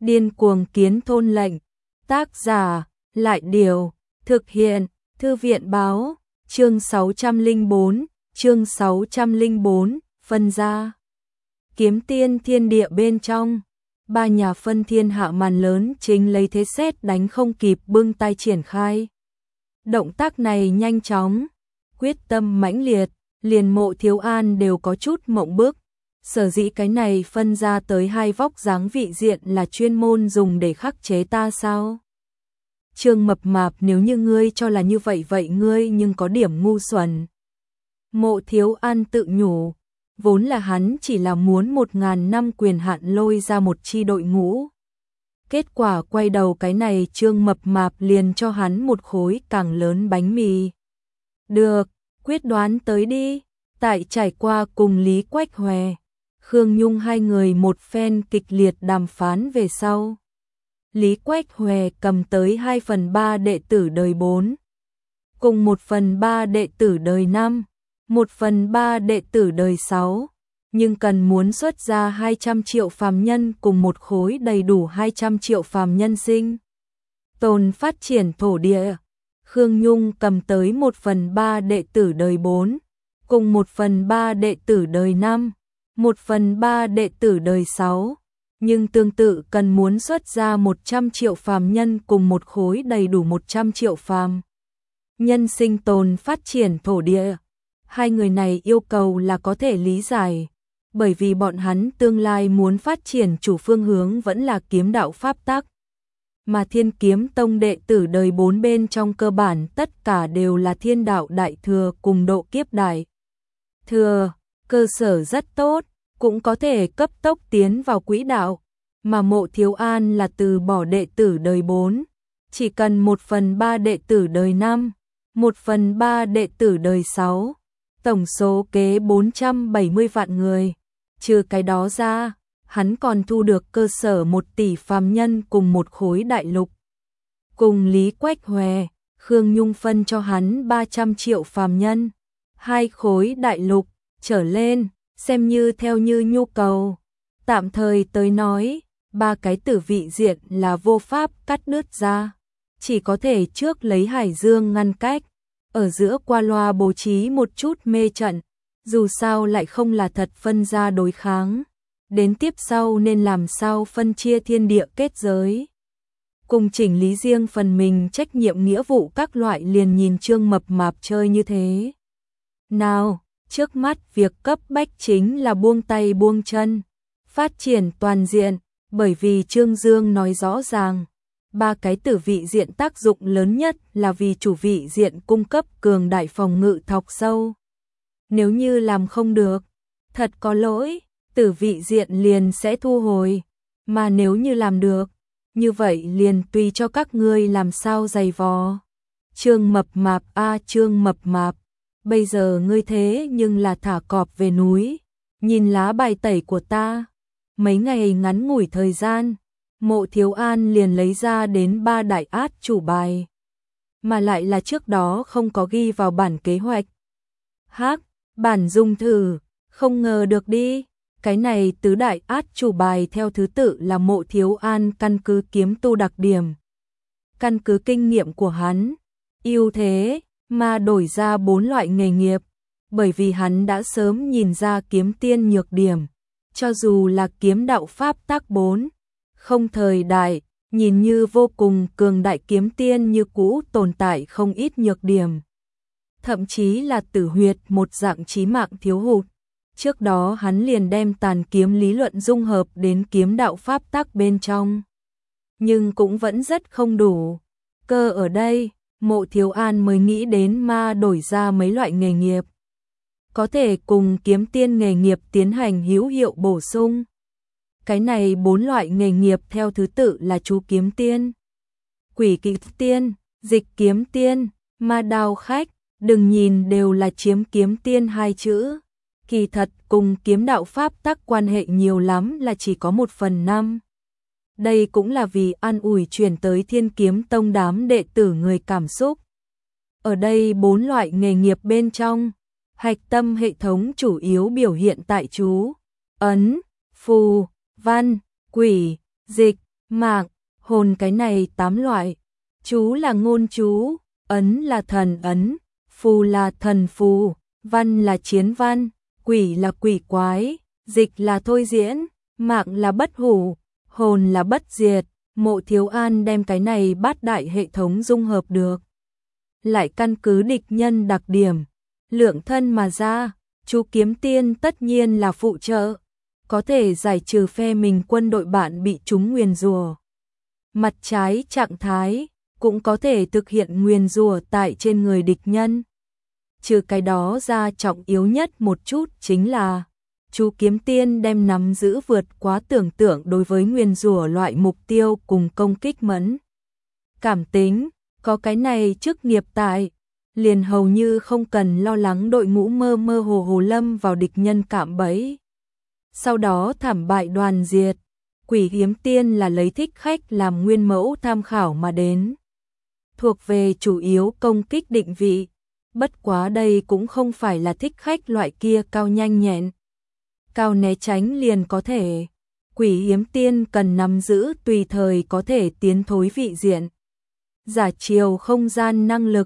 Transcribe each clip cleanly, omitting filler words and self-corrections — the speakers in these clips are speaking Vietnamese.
Điên cuồng kiến thôn lệnh. Tác giả, Lại Điều. Thực hiện, Thư viện báo. Chương 604, phân ra. Kiếm tiên thiên địa bên trong. Ba nhà phân thiên hạ màn lớn chính lấy thế sét đánh không kịp bưng tay triển khai. Động tác này nhanh chóng, quyết tâm mãnh liệt, liền Mộ Thiếu An đều có chút mộng bức. Sở dĩ cái này phân ra tới hai vóc dáng vị diện là chuyên môn dùng để khắc chế ta sao? Trương Mập Mạp, nếu như ngươi cho là như vậy vậy ngươi nhưng có điểm ngu xuẩn. Mộ Thiếu An tự nhủ, vốn là hắn chỉ là muốn 1000 năm quyền hạn lôi ra một chi đội ngũ. Kết quả quay đầu cái này Trương Mập Mạp liền cho hắn một khối càng lớn bánh mì. Được, quyết đoán tới đi. Tại trải qua cùng Lý Quách Hòe, Khương Nhung hai người một phen kịch liệt đàm phán về sau. Lý Quách Hòe cầm tới 2/3 đệ tử đời 4, cùng 1/3 đệ tử đời 5, 1/3 đệ tử đời 6, nhưng cần muốn xuất ra 200 triệu phàm nhân cùng một khối đầy đủ 200 triệu phàm nhân sinh tồn phát triển thổ địa. Khương Nhung cầm tới 1/3 đệ tử đời 4, cùng 1/3 đệ tử đời 5, 1/3 đệ tử đời 6, nhưng tương tự cần muốn xuất ra 100 triệu phàm nhân cùng một khối đầy đủ 100 triệu phàm nhân sinh tồn phát triển thổ địa. Hai người này yêu cầu là có thể lý giải, bởi vì bọn hắn tương lai muốn phát triển chủ phương hướng vẫn là kiếm đạo pháp tắc. Mà Thiên Kiếm Tông đệ tử đời 4 bên trong cơ bản tất cả đều là thiên đạo đại thừa cùng độ kiếp đại thừa, cơ sở rất tốt, cũng có thể cấp tốc tiến vào quỹ đạo, mà Mộ Thiếu An là từ bỏ đệ tử đời 4, chỉ cần 1/3 đệ tử đời 5, 1/3 đệ tử đời 6, tổng số kế 470 vạn người. Trừ cái đó ra, hắn còn thu được cơ sở 1 tỷ phàm nhân cùng một khối đại lục. Cùng Lý Quách Hòe, Khương Nhung phân cho hắn 300 triệu phàm nhân, 2 khối đại lục trở lên, xem như theo như nhu cầu. Tạm thời tới nói, 3 cái tử vị diện là vô pháp cắt đứt ra, chỉ có thể trước lấy hải dương ngăn cách, ở giữa qua loa bố trí một chút mê trận, dù sao lại không là thật phân ra đối kháng. Đến tiếp sau nên làm sao phân chia thiên địa kết giới, cùng chỉnh lý riêng phần mình trách nhiệm nghĩa vụ các loại, liền nhìn Trương Mập Mạp chơi như thế. Nào, trước mắt việc cấp bách chính là buông tay buông chân, phát triển toàn diện, bởi vì Trương Dương nói rõ ràng, 3 cái tử vị diện tác dụng lớn nhất là vì chủ vị diện cung cấp cường đại phòng ngự thọc sâu. Nếu như làm không được, thật có lỗi, tử vị diện liền sẽ thu hồi, mà nếu như làm được, như vậy liền tùy cho các ngươi làm sao giày vò. Trương Mập Mạp a Trương Mập Mạp, bây giờ ngươi thế nhưng là thả cọp về núi, nhìn lá bài tẩy của ta. Mấy ngày ngắn ngủi thời gian, Mộ Thiếu An liền lấy ra đến 3 đại át chủ bài, mà lại là trước đó không có ghi vào bản kế hoạch. Hắc, bản dùng thử, không ngờ được đi. Cái này tứ đại át chủ bài theo thứ tự là Mộ Thiếu An căn cứ kiếm tu đặc điểm, căn cứ kinh nghiệm của hắn, ưu thế mà đổi ra 4 loại nghề nghiệp, bởi vì hắn đã sớm nhìn ra kiếm tiên nhược điểm, cho dù là kiếm đạo pháp tác 4, không thời đại, nhìn như vô cùng cường đại kiếm tiên như cũ tồn tại không ít nhược điểm, thậm chí là tử huyệt một dạng chí mạng thiếu hụt. Trước đó hắn liền đem tàn kiếm lý luận dung hợp đến kiếm đạo pháp tắc bên trong, nhưng cũng vẫn rất không đủ. Cơ ở đây, Mộ Thiếu An mới nghĩ đến ma đổi ra mấy loại nghề nghiệp, có thể cùng kiếm tiên nghề nghiệp tiến hành hữu hiệu bổ sung. Cái này 4 loại nghề nghiệp theo thứ tự là chú kiếm tiên, quỷ kỵ tiên, dịch kiếm tiên, ma đao khách, đừng nhìn đều là chiếm kiếm tiên 2 chữ. Kỳ thật cùng kiếm đạo pháp tắc quan hệ nhiều lắm là chỉ có 1/5. Đây cũng là vì an ủi chuyển tới Thiên Kiếm Tông đám đệ tử người cảm xúc. Ở đây 4 loại nghề nghiệp bên trong, hạch tâm hệ thống chủ yếu biểu hiện tại chú, ấn, phù, văn, quỷ, dịch, mạng, hồn cái này 8 loại. Chú là ngôn chú, ấn là thần ấn, phù là thần phù, văn là chiến văn, quỷ là quỷ quái, dịch là thôi diễn, mạng là bất hủ, hồn là bất diệt. Mộ Thiếu An đem cái này bát đại hệ thống dung hợp được. Lại căn cứ địch nhân đặc điểm, lượng thân mà ra, chú kiếm tiên tất nhiên là phụ trợ, có thể giải trừ phe mình quân đội bạn bị chúng nguyền rủa. Mặt trái trạng thái, cũng có thể thực hiện nguyền rủa tại trên người địch nhân. Trừ cái đó ra, trọng yếu nhất một chút chính là chú kiếm tiên đem nắm giữ vượt quá tưởng tượng đối với nguyền rủa loại mục tiêu cùng công kích mẫn cảm tính, có cái này chức nghiệp tại, liền hầu như không cần lo lắng đội ngũ mơ mơ hồ hồ lâm vào địch nhân cạm bẫy. Sau đó thảm bại đoàn diệt. Quỷ kiếm tiên là lấy thích khách làm nguyên mẫu tham khảo mà đến, thuộc về chủ yếu công kích định vị, bất quá đây cũng không phải là thích khách loại kia cao nhanh nhẹn, cao né tránh liền có thể. Quỷ kiếm tiên cần nắm giữ tùy thời có thể tiến thối vị diện, giả chiều không gian năng lực.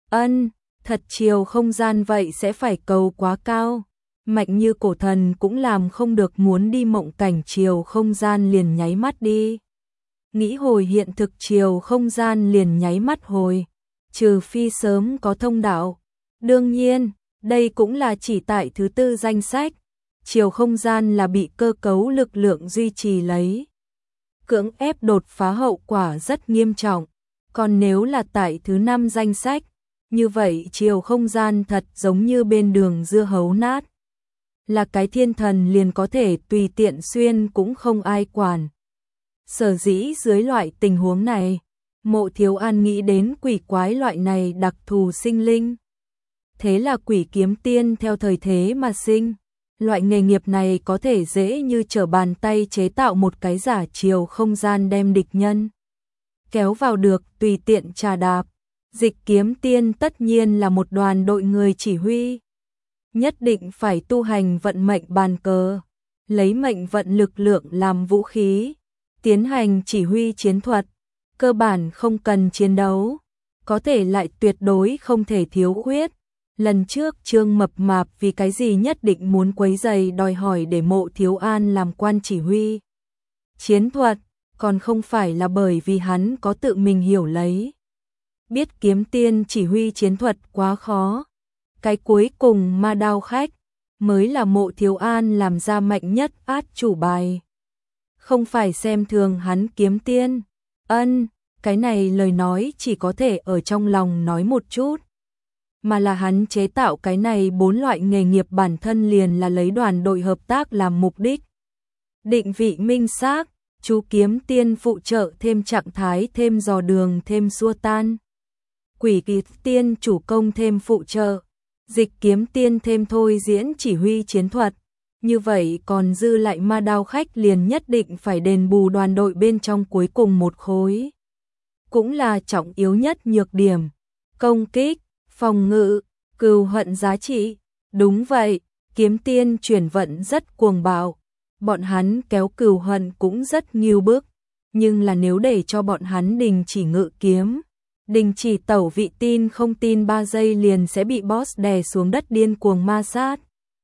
Thật chiều không gian vậy sẽ phải cầu quá cao, mạnh như cổ thần cũng làm không được, muốn đi mộng cảnh chiều không gian liền nháy mắt đi. Nghĩ hồi hiện thực chiều không gian liền nháy mắt hồi, trừ phi sớm có thông đạo. Đương nhiên, đây cũng là chỉ tại thứ 4 danh sách, chiều không gian là bị cơ cấu lực lượng duy trì lấy. Cưỡng ép đột phá hậu quả rất nghiêm trọng, còn nếu là tại thứ 5 danh sách, như vậy chiều không gian thật giống như bên đường dưa hấu nát. Là cái thiên thần liền có thể tùy tiện xuyên cũng không ai quản. Sở dĩ dưới loại tình huống này, Mộ Thiếu An nghĩ đến quỷ quái loại này đặc thù sinh linh. Thế là quỷ kiếm tiên theo thời thế mà sinh. Loại nghề nghiệp này có thể dễ như trở bàn tay chế tạo một cái giả chiều không gian đem địch nhân kéo vào được tùy tiện trà đạp. Dịch kiếm tiên tất nhiên là một đoàn đội người chỉ huy, nhất định phải tu hành vận mệnh bàn cờ, lấy mệnh vận lực lượng làm vũ khí, tiến hành chỉ huy chiến thuật, cơ bản không cần chiến đấu, có thể lại tuyệt đối không thể thiếu khuyết. Lần trước Trương Mập Mạp vì cái gì nhất định muốn quấy rầy đòi hỏi để Mộ Thiếu An làm quan chỉ huy chiến thuật, còn không phải là bởi vì hắn có tự mình hiểu lấy. Biết kiếm tiên chỉ huy chiến thuật quá khó. Cái cuối cùng ma đao khách mới là Mộ Thiếu An làm ra mạnh nhất át chủ bài. Không phải xem thường hắn kiếm tiên. Cái này lời nói chỉ có thể ở trong lòng nói một chút. Mà là hắn chế tạo cái này 4 loại nghề nghiệp bản thân liền là lấy đoàn đội hợp tác làm mục đích. Định vị minh xác, chú kiếm tiên phụ trợ thêm trạng thái thêm dò đường thêm xua tan. Quỷ kiếm tiên chủ công thêm phụ trợ, dịch kiếm tiên thêm thôi diễn chỉ huy chiến thuật. Như vậy còn dư lại ma đao khách liền nhất định phải đền bù đoàn đội bên trong cuối cùng một khối. Cũng là trọng yếu nhất nhược điểm, công kích, phòng ngự, cừu hận giá trị. Đúng vậy, kiếm tiên chuyển vận rất cuồng bạo, bọn hắn kéo cừu hận cũng rất nghiêu bức, nhưng là nếu để cho bọn hắn đình chỉ ngự kiếm, đình chỉ tẩu vị, tin không tin 3 giây liền sẽ bị boss đè xuống đất điên cuồng ma sát.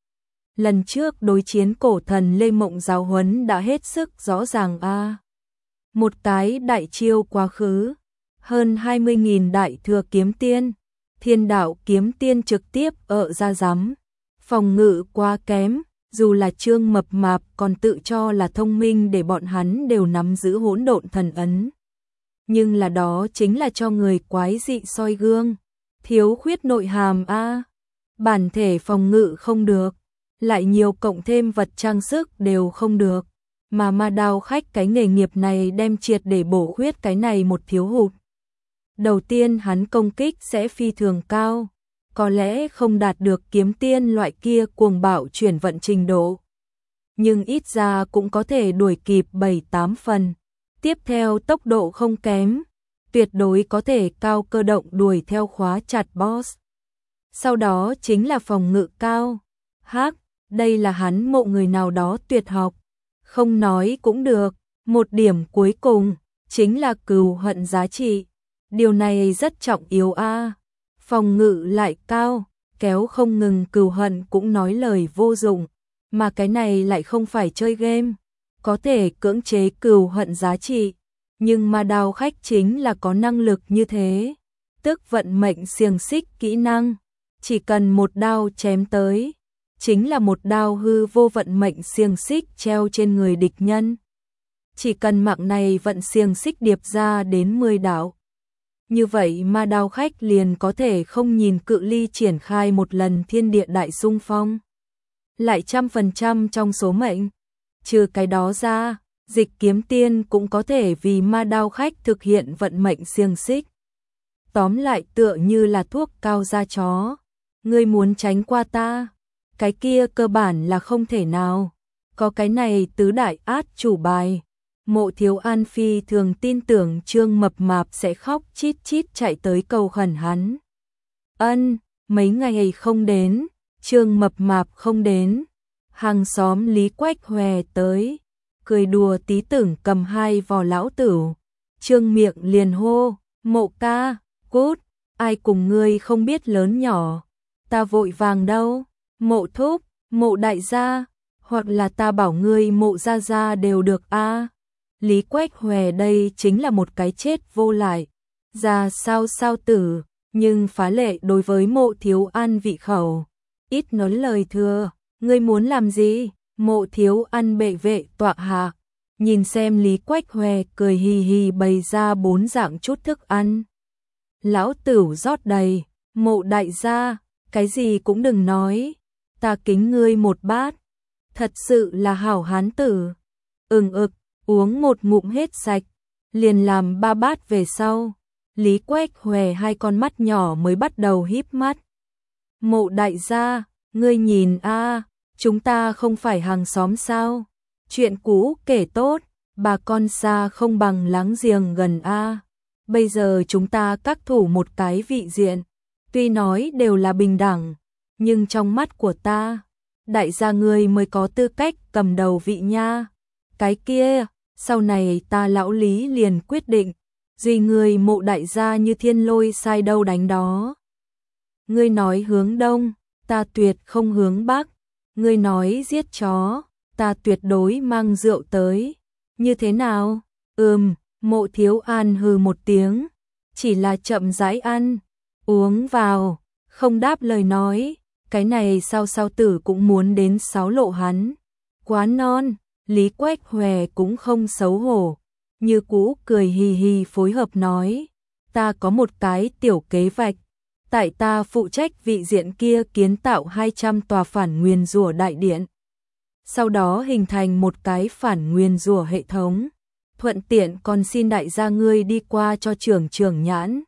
Lần trước đối chiến cổ thần Lê Mộng giáo huấn đã hết sức rõ ràng a. Một cái đại chiêu quá khứ, hơn 20.000 đại thừa kiếm tiên, thiên đạo kiếm tiên trực tiếp ở ra giám, phòng ngự quá kém, dù là Trương Mập Mạp còn tự cho là thông minh để bọn hắn đều nắm giữ hỗn độn thần ấn. Nhưng là đó chính là cho người quái dị soi gương, thiếu khuyết nội hàm a. Bản thể phòng ngự không được, lại nhiều cộng thêm vật trang sức đều không được, mà ma đao khách cái nghề nghiệp này đem triệt để bổ khuyết cái này một thiếu hụt. Đầu tiên hắn công kích sẽ phi thường cao, có lẽ không đạt được kiếm tiên loại kia cuồng bạo chuyển vận trình độ, nhưng ít ra cũng có thể đuổi kịp 7-8 phần. Tiếp theo tốc độ không kém, tuyệt đối có thể cao cơ động đuổi theo khóa chặt boss. Sau đó chính là phòng ngự cao. Đây là hắn mộ người nào đó tuyệt học, không nói cũng được, Một điểm cuối cùng, chính là cừu hận giá trị. Điều này rất trọng yếu a. Phòng ngự lại cao, kéo không ngừng cừu hận cũng nói lời vô dụng. Mà cái này lại không phải chơi game. Có thể cưỡng chế cừu hận giá trị. Nhưng mà đao khách chính là có năng lực như thế. Tức vận mệnh xiềng xích kỹ năng. Chỉ cần một đao chém tới. Chính là một đao hư vô vận mệnh xiềng xích treo trên người địch nhân. Chỉ cần mạng này vận xiềng xích điệp ra đến 10 đạo. Như vậy mà đao khách liền có thể không nhìn cự ly triển khai một lần thiên địa đại xung phong. Lại 100% trong số mệnh. Trừ cái đó ra, Dịch Kiếm Tiên cũng có thể vì ma đao khách thực hiện vận mệnh xiềng xích. Tóm lại tựa như là thuốc cao da chó. Ngươi muốn tránh qua ta, cái kia cơ bản là không thể nào. Có cái này tứ đại át chủ bài. Mộ Thiếu An phi thường tin tưởng Trương Mập Mạp sẽ khóc chít chít chạy tới cầu khẩn hắn. Mấy ngày không đến, Trương Mập Mạp không đến. Hàng xóm Lý Quách hòe tới, cười đùa tí tưởng cầm 2 vò lão tửu. Trương miệng liền hô, Mộ ca, cút, ai cùng ngươi không biết lớn nhỏ. Ta vội vàng đâu, Mộ thúc, Mộ đại gia, hoặc là ta bảo ngươi Mộ gia gia đều được a. Lý Quách hòe đây chính là một cái chết vô lại. Ra sao tử, nhưng phá lệ đối với Mộ Thiếu An vị khẩu. Ít nói lời thừa, ngươi muốn làm gì? Mộ Thiếu An bệ vệ tọa hạ. Nhìn xem Lý Quách hòe cười hì hì bày ra 4 dạng chút thức ăn. Lão tửu rót đầy, Mộ đại gia, cái gì cũng đừng nói. Ta kính ngươi một bát. Thật sự là hảo hán tử. Uống một ngụm hết sạch, liền làm 3 bát về sau. Lý Quách hòe 2 con mắt nhỏ mới bắt đầu híp mắt. Mộ đại gia, ngươi nhìn a, chúng ta không phải hàng xóm sao? Chuyện cũ kể tốt, bà con xa không bằng láng giềng gần a. Bây giờ chúng ta các thủ một cái vị diện, tuy nói đều là bình đẳng, nhưng trong mắt của ta, đại gia ngươi mới có tư cách cầm đầu vị nha. Cái kia, sau này ta lão Lý liền quyết định, duy người Mộ đại gia như thiên lôi sai đâu đánh đó. Ngươi nói hướng đông, ta tuyệt không hướng bắc. Ngươi nói giết chó, ta tuyệt đối mang rượu tới. Như thế nào? Mộ Thiếu An hừ một tiếng, chỉ là chậm rãi ăn, uống vào, không đáp lời nói. Cái này sao tử cũng muốn đến 6 lộ hắn. Quá non. Lý Quách hòe cũng không xấu hổ, như cũ cười hì hì phối hợp nói, ta có một cái tiểu kế vạch, tại ta phụ trách vị diện kia kiến tạo 200 tòa phản nguyền rủa đại điện. Sau đó hình thành một cái phản nguyền rủa hệ thống, thuận tiện còn xin đại gia ngươi đi qua cho trưởng nhãn.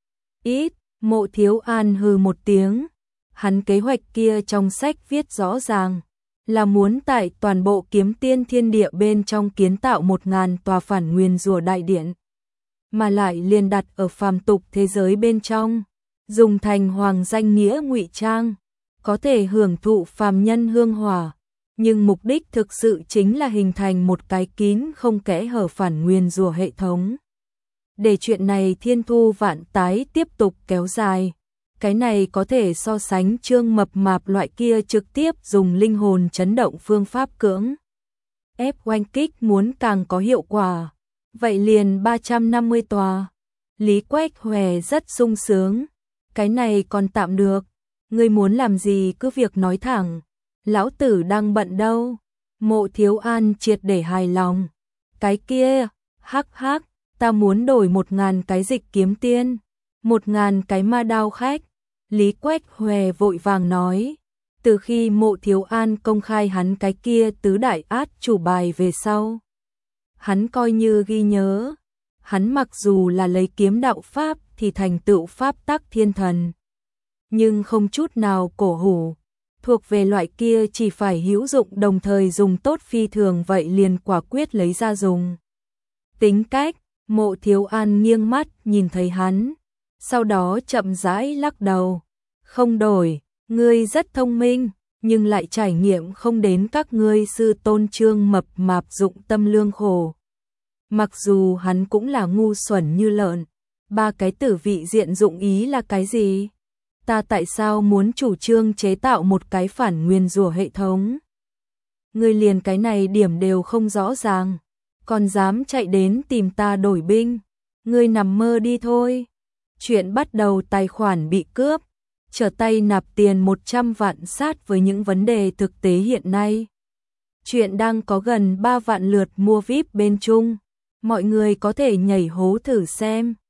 Mộ Thiếu An hừ một tiếng, hắn kế hoạch kia trong sách viết rõ ràng. Là muốn tại toàn bộ Kiếm Tiên thiên địa bên trong kiến tạo 1000 tòa phản nguyền rủa đại điện, mà lại liền đặt ở phàm tục thế giới bên trong, dùng thành hoàng danh nghĩa ngụy trang, có thể hưởng thụ phàm nhân hương hỏa, nhưng mục đích thực sự chính là hình thành một cái kín không kẽ hở phản nguyền rủa hệ thống. Để chuyện này thiên thu vạn tái tiếp tục kéo dài. Cái này có thể so sánh Trương Mập Mạp loại kia trực tiếp dùng linh hồn chấn động phương pháp cưỡng ép oanh kích muốn càng có hiệu quả. Vậy liền 350 tòa. Lý Quách hòe rất sung sướng. Cái này còn tạm được. Ngươi muốn làm gì cứ việc nói thẳng. Lão tử đang bận đâu. Mộ Thiếu An triệt để hài lòng. Cái kia, hắc, ta muốn đổi 1000 cái Dịch Kiếm Tiên, 1000 cái ma đao khách. Lý Quách hòe vội vàng nói, từ khi Mộ Thiếu An công khai hắn cái kia tứ đại át chủ bài về sau. Hắn coi như ghi nhớ, hắn mặc dù là lấy kiếm đạo pháp thì thành tựu pháp tắc thiên thần. Nhưng không chút nào cổ hủ, thuộc về loại kia chỉ phải hữu dụng đồng thời dùng tốt phi thường vậy liền quả quyết lấy ra dùng. Tính cách, Mộ Thiếu An nghiêng mắt nhìn thấy hắn. Sau đó chậm rãi lắc đầu, không đổi, ngươi rất thông minh, nhưng lại trải nghiệm không đến các ngươi sư tôn Trương Mập Mạp dụng tâm lương khổ. Mặc dù hắn cũng là ngu xuẩn như lợn. Ba cái tử vị diện dụng ý là cái gì? Ta tại sao muốn chủ trương chế tạo một cái phản nguyền rủa hệ thống? Ngươi liền cái này điểm đều không rõ ràng, còn dám chạy đến tìm ta đổi binh, ngươi nằm mơ đi thôi. Chuyện bắt đầu tài khoản bị cướp, trở tay nạp tiền 100 vạn sát với những vấn đề thực tế hiện nay. Chuyện đang có gần 3 vạn lượt mua VIP bên Trung, mọi người có thể nhảy hố thử xem.